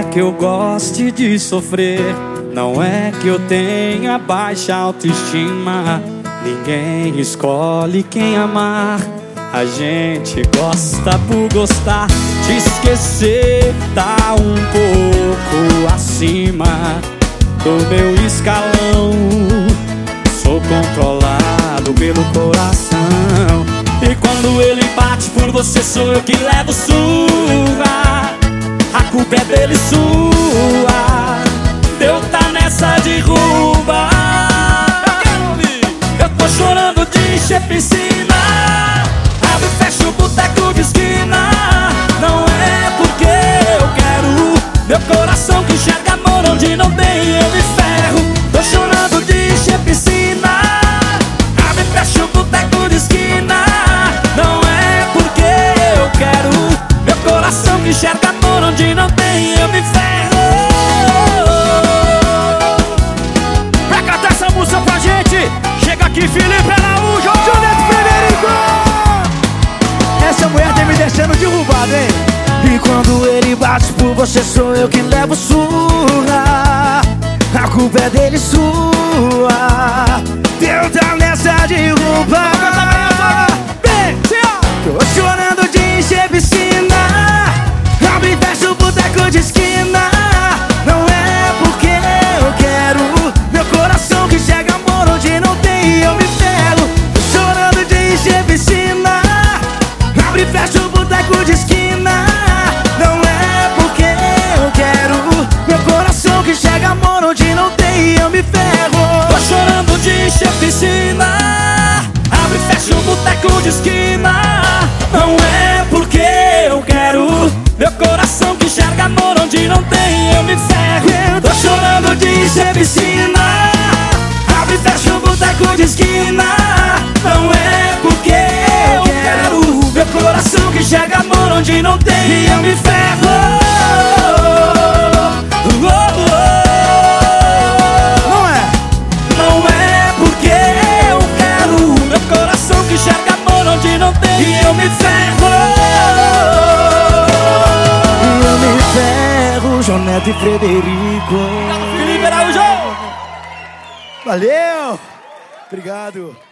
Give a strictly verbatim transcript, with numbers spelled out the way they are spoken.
que eu goste de sofrer, não é que eu tenha baixa autoestima. Ninguém escolhe quem amar, a gente gosta por gostar. Te esquecer tá um pouco acima do meu escalão. Sou controlado pelo coração, e quando ele bate por você sou eu que levo surra. A culpa é dele, sua. Deus tá nessa derruba. Eu tô chorando de encher piscina, abre e fecha o boteco de esquina. Não é porque eu quero, meu coração que enxerga amor onde não tem, eu me ferro. Tô chorando de encher piscina, abre e fecha o boteco de esquina. Não é porque eu quero, meu coração que enxerga amor onde não tem, eu me ferro. Pra cantar essa música pra gente, chega aqui Felipe Araújo, Joneto Frederico. Essa mulher tá me deixando derrubado, hein? E quando ele bate por você sou eu que levo surra. A culpa é dele, sua. Deus tá nessa derruba. Tô chorando de encher piscina, abre e fecha o boteco de esquina. Não é porque eu quero, meu coração que chega amor onde não tem, eu me ferro. Tô chorando de encher piscina, abre e fecha o boteco de esquina. Não é porque eu quero, meu coração que chega amor onde não tem, eu me ferro. tô chorando de encher piscina, abre e fecha o boteco de esquina. Não é porque eu quero, meu coração que enxerga amor onde não tem, eu me ferro. Tô chorando de encher piscina, abre e fecha o boteco de esquina. Não é porque eu quero, meu coração que enxerga amor onde não tem, eu me ferro. Oh, oh, oh. Não é? Não é porque eu quero, meu coração que enxerga amor onde não tem, e eu me ferro. Eu me ferro, Joneto e Frederico. Felipe Araújo. Valeu! Obrigado!